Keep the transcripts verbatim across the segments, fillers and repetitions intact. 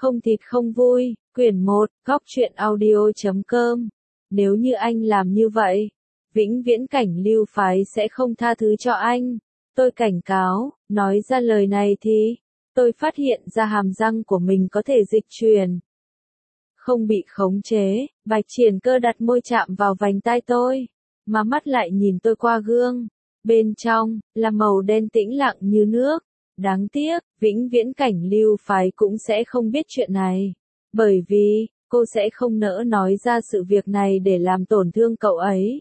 Không thịt không vui, quyển một, góc truyện audio.com. Nếu như anh làm như vậy, vĩnh viễn cảnh lưu phái sẽ không tha thứ cho anh. Tôi cảnh cáo, nói ra lời này thì, tôi phát hiện ra hàm răng của mình có thể dịch chuyển. Không bị khống chế, Bạch Triển Cơ đặt môi chạm vào vành tai tôi, mà mắt lại nhìn tôi qua gương. Bên trong, là màu đen tĩnh lặng như nước. Đáng tiếc, vĩnh viễn cảnh lưu phái cũng sẽ không biết chuyện này. Bởi vì, cô sẽ không nỡ nói ra sự việc này để làm tổn thương cậu ấy.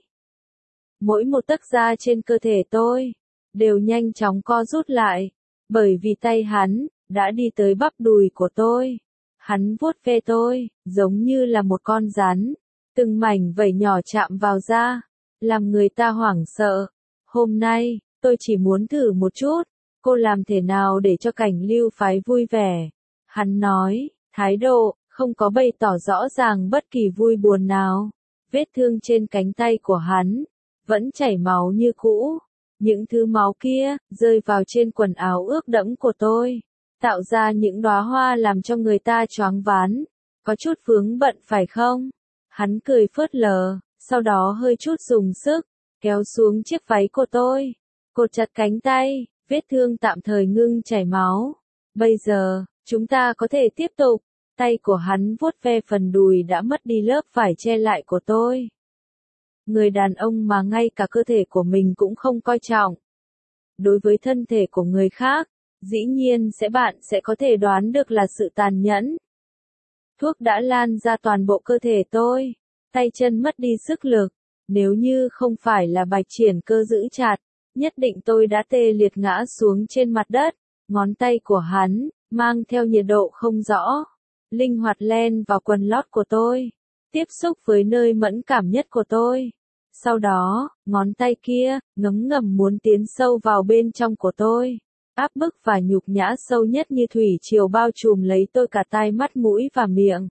Mỗi một tấc da trên cơ thể tôi, đều nhanh chóng co rút lại. Bởi vì tay hắn, đã đi tới bắp đùi của tôi. Hắn vuốt ve tôi, giống như là một con rắn. Từng mảnh vảy nhỏ chạm vào da, làm người ta hoảng sợ. Hôm nay, tôi chỉ muốn thử một chút. Cô làm thế nào để cho cảnh lưu phái vui vẻ? Hắn nói, thái độ, không có bày tỏ rõ ràng bất kỳ vui buồn nào. Vết thương trên cánh tay của hắn, vẫn chảy máu như cũ. Những thứ máu kia, rơi vào trên quần áo ướt đẫm của tôi. Tạo ra những đóa hoa làm cho người ta choáng váng. Có chút vướng bận phải không? Hắn cười phớt lờ, sau đó hơi chút dùng sức, kéo xuống chiếc váy của tôi. Cột chặt cánh tay. Vết thương tạm thời ngưng chảy máu. Bây giờ, chúng ta có thể tiếp tục. Tay của hắn vuốt ve phần đùi đã mất đi lớp vải che lại của tôi. Người đàn ông mà ngay cả cơ thể của mình cũng không coi trọng. Đối với thân thể của người khác, dĩ nhiên sẽ bạn sẽ có thể đoán được là sự tàn nhẫn. Thuốc đã lan ra toàn bộ cơ thể tôi. Tay chân mất đi sức lực. Nếu như không phải là Bạch Triển Cơ giữ chặt, nhất định tôi đã tê liệt ngã xuống trên mặt đất. Ngón tay của hắn, mang theo nhiệt độ không rõ, linh hoạt len vào quần lót của tôi, tiếp xúc với nơi mẫn cảm nhất của tôi. Sau đó, ngón tay kia, ngấm ngầm muốn tiến sâu vào bên trong của tôi, áp bức và nhục nhã sâu nhất như thủy triều bao trùm lấy tôi cả tai mắt mũi và miệng.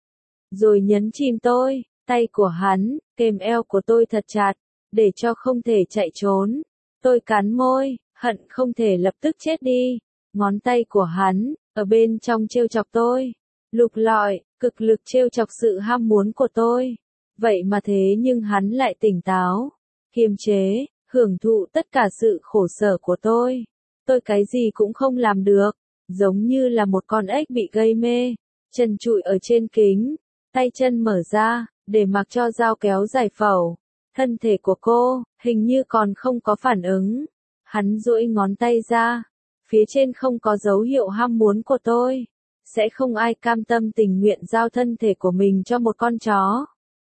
Rồi nhấn chìm tôi, tay của hắn, kềm eo của tôi thật chặt, để cho không thể chạy trốn. Tôi cắn môi, hận không thể lập tức chết đi. Ngón tay của hắn, ở bên trong trêu chọc tôi. Lục lọi, cực lực trêu chọc sự ham muốn của tôi. Vậy mà thế nhưng hắn lại tỉnh táo, kiềm chế, hưởng thụ tất cả sự khổ sở của tôi. Tôi cái gì cũng không làm được, giống như là một con ếch bị gây mê, trần trụi ở trên kính, tay chân mở ra, để mặc cho dao kéo giải phẫu. Thân thể của cô, hình như còn không có phản ứng. Hắn duỗi ngón tay ra. Phía trên không có dấu hiệu ham muốn của tôi. Sẽ không ai cam tâm tình nguyện giao thân thể của mình cho một con chó.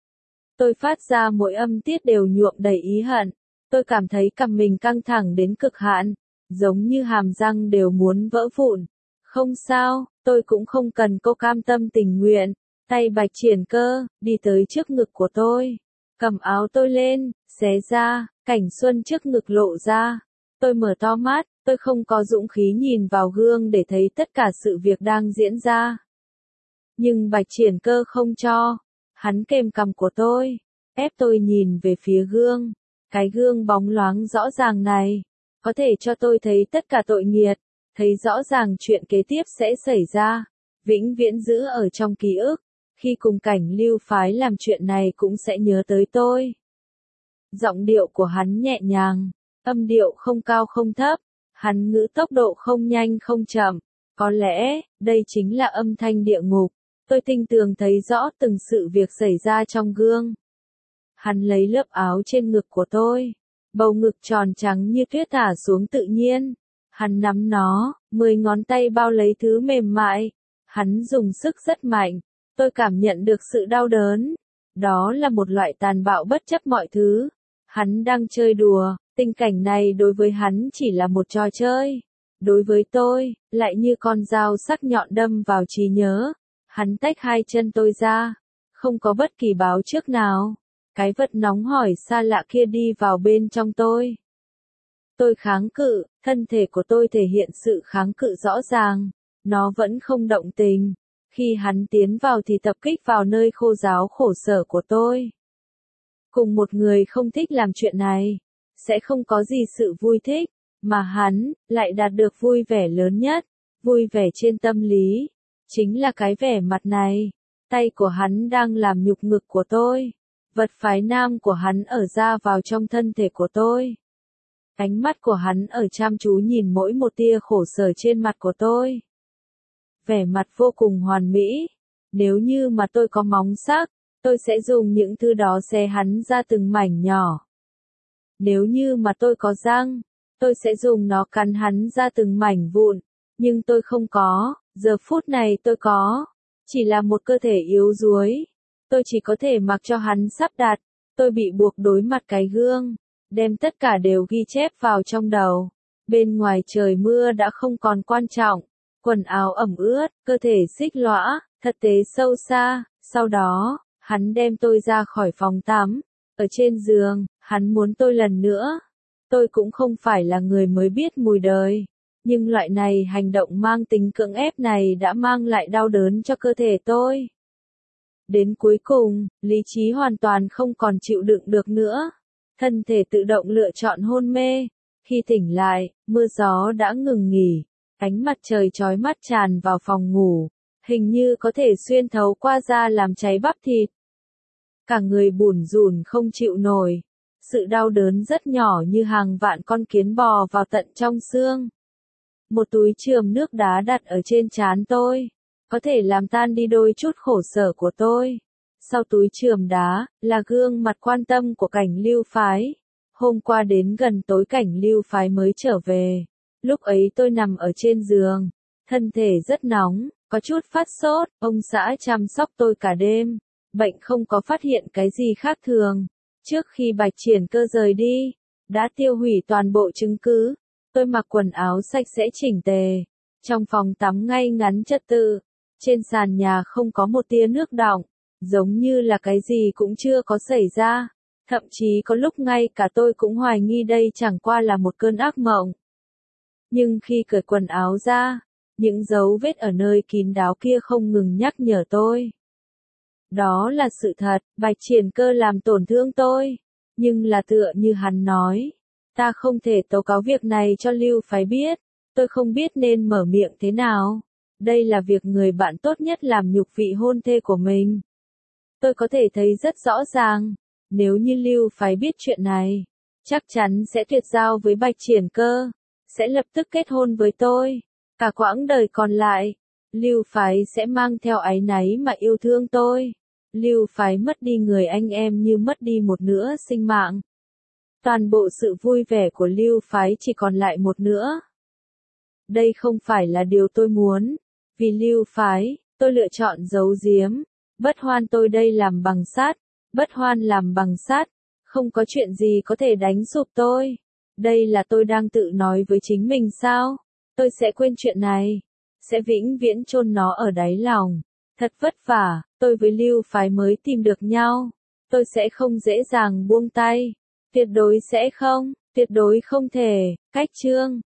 Tôi phát ra mỗi âm tiết đều nhuộm đầy ý hận. Tôi cảm thấy cằm mình căng thẳng đến cực hạn. Giống như hàm răng đều muốn vỡ vụn. Không sao, tôi cũng không cần cô cam tâm tình nguyện. Tay Bạch Triển Cơ, đi tới trước ngực của tôi. Cầm áo tôi lên, xé ra, cảnh xuân trước ngực lộ ra. Tôi mở to mắt, tôi không có dũng khí nhìn vào gương để thấy tất cả sự việc đang diễn ra. Nhưng Bạch Triển Cơ không cho. Hắn kềm cằm của tôi, ép tôi nhìn về phía gương. Cái gương bóng loáng rõ ràng này, có thể cho tôi thấy tất cả tội nghiệt, thấy rõ ràng chuyện kế tiếp sẽ xảy ra, vĩnh viễn giữ ở trong ký ức. Khi cùng cảnh lưu phái làm chuyện này cũng sẽ nhớ tới tôi. Giọng điệu của hắn nhẹ nhàng, âm điệu không cao không thấp, hắn ngữ tốc độ không nhanh không chậm. Có lẽ, đây chính là âm thanh địa ngục. Tôi tinh tường thấy rõ từng sự việc xảy ra trong gương. Hắn lấy lớp áo trên ngực của tôi. Bầu ngực tròn trắng như tuyết thả xuống tự nhiên. Hắn nắm nó, mười ngón tay bao lấy thứ mềm mại. Hắn dùng sức rất mạnh. Tôi cảm nhận được sự đau đớn. Đó là một loại tàn bạo bất chấp mọi thứ. Hắn đang chơi đùa, tình cảnh này đối với hắn chỉ là một trò chơi. Đối với tôi, lại như con dao sắc nhọn đâm vào trí nhớ. Hắn tách hai chân tôi ra. Không có bất kỳ báo trước nào. Cái vật nóng hổi xa lạ kia đi vào bên trong tôi. Tôi kháng cự, thân thể của tôi thể hiện sự kháng cự rõ ràng. Nó vẫn không động tình. Khi hắn tiến vào thì tập kích vào nơi khô ráo khổ sở của tôi. Cùng một người không thích làm chuyện này, sẽ không có gì sự vui thích, mà hắn lại đạt được vui vẻ lớn nhất, vui vẻ trên tâm lý. Chính là cái vẻ mặt này. Tay của hắn đang làm nhục ngực của tôi. Vật phái nam của hắn ở ra vào trong thân thể của tôi. Ánh mắt của hắn ở chăm chú nhìn mỗi một tia khổ sở trên mặt của tôi. Vẻ mặt vô cùng hoàn mỹ. Nếu như mà tôi có móng sắc, tôi sẽ dùng những thứ đó xé hắn ra từng mảnh nhỏ. Nếu như mà tôi có răng, tôi sẽ dùng nó cắn hắn ra từng mảnh vụn. Nhưng tôi không có, giờ phút này tôi có. Chỉ là một cơ thể yếu đuối. Tôi chỉ có thể mặc cho hắn sắp đặt. Tôi bị buộc đối mặt cái gương. Đem tất cả đều ghi chép vào trong đầu. Bên ngoài trời mưa đã không còn quan trọng. Quần áo ẩm ướt, cơ thể xích lõa, thật tế sâu xa. Sau đó, hắn đem tôi ra khỏi phòng tắm. Ở trên giường, hắn muốn tôi lần nữa. Tôi cũng không phải là người mới biết mùi đời. Nhưng loại này hành động mang tính cưỡng ép này đã mang lại đau đớn cho cơ thể tôi. Đến cuối cùng, lý trí hoàn toàn không còn chịu đựng được nữa. Thân thể tự động lựa chọn hôn mê. Khi tỉnh lại, mưa gió đã ngừng nghỉ. Ánh mặt trời chói mắt tràn vào phòng ngủ. Hình như có thể xuyên thấu qua da làm cháy bắp thịt. Cả người bủn rủn không chịu nổi. Sự đau đớn rất nhỏ như hàng vạn con kiến bò vào tận trong xương. Một túi chườm nước đá đặt ở trên trán tôi. Có thể làm tan đi đôi chút khổ sở của tôi. Sau túi chườm đá, là gương mặt quan tâm của Cảnh Lưu Phái. Hôm qua đến gần tối Cảnh Lưu Phái mới trở về. Lúc ấy tôi nằm ở trên giường. Thân thể rất nóng, có chút phát sốt. Ông xã chăm sóc tôi cả đêm. Bệnh không có phát hiện cái gì khác thường. Trước khi Bạch Triển Cơ rời đi, đã tiêu hủy toàn bộ chứng cứ. Tôi mặc quần áo sạch sẽ chỉnh tề. Trong phòng tắm ngay ngắn trật tự. Trên sàn nhà không có một tia nước đọng. Giống như là cái gì cũng chưa có xảy ra. Thậm chí có lúc ngay cả tôi cũng hoài nghi đây chẳng qua là một cơn ác mộng. Nhưng khi cởi quần áo ra, những dấu vết ở nơi kín đáo kia không ngừng nhắc nhở tôi. Đó là sự thật, Bạch Triển Cơ làm tổn thương tôi. Nhưng là tựa như hắn nói. Ta không thể tố cáo việc này cho Lưu Phái biết. Tôi không biết nên mở miệng thế nào. Đây là việc người bạn tốt nhất làm nhục vị hôn thê của mình. Tôi có thể thấy rất rõ ràng. Nếu như Lưu Phái biết chuyện này, chắc chắn sẽ tuyệt giao với Bạch Triển Cơ. Sẽ lập tức kết hôn với tôi. Cả quãng đời còn lại, Lưu Phái sẽ mang theo áy náy mà yêu thương tôi. Lưu Phái mất đi người anh em như mất đi một nửa sinh mạng. Toàn bộ sự vui vẻ của Lưu Phái chỉ còn lại một nữa. Đây không phải là điều tôi muốn. Vì Lưu Phái, tôi lựa chọn giấu giếm. Bất Hoan tôi đây làm bằng sắt. Bất Hoan làm bằng sắt. Không có chuyện gì có thể đánh sụp tôi. Đây là tôi đang tự nói với chính mình sao? Tôi sẽ quên chuyện này. Sẽ vĩnh viễn chôn nó ở đáy lòng. Thật vất vả, tôi với Lưu Phái mới tìm được nhau. Tôi sẽ không dễ dàng buông tay. Tuyệt đối sẽ không, tuyệt đối không thể. Cách chương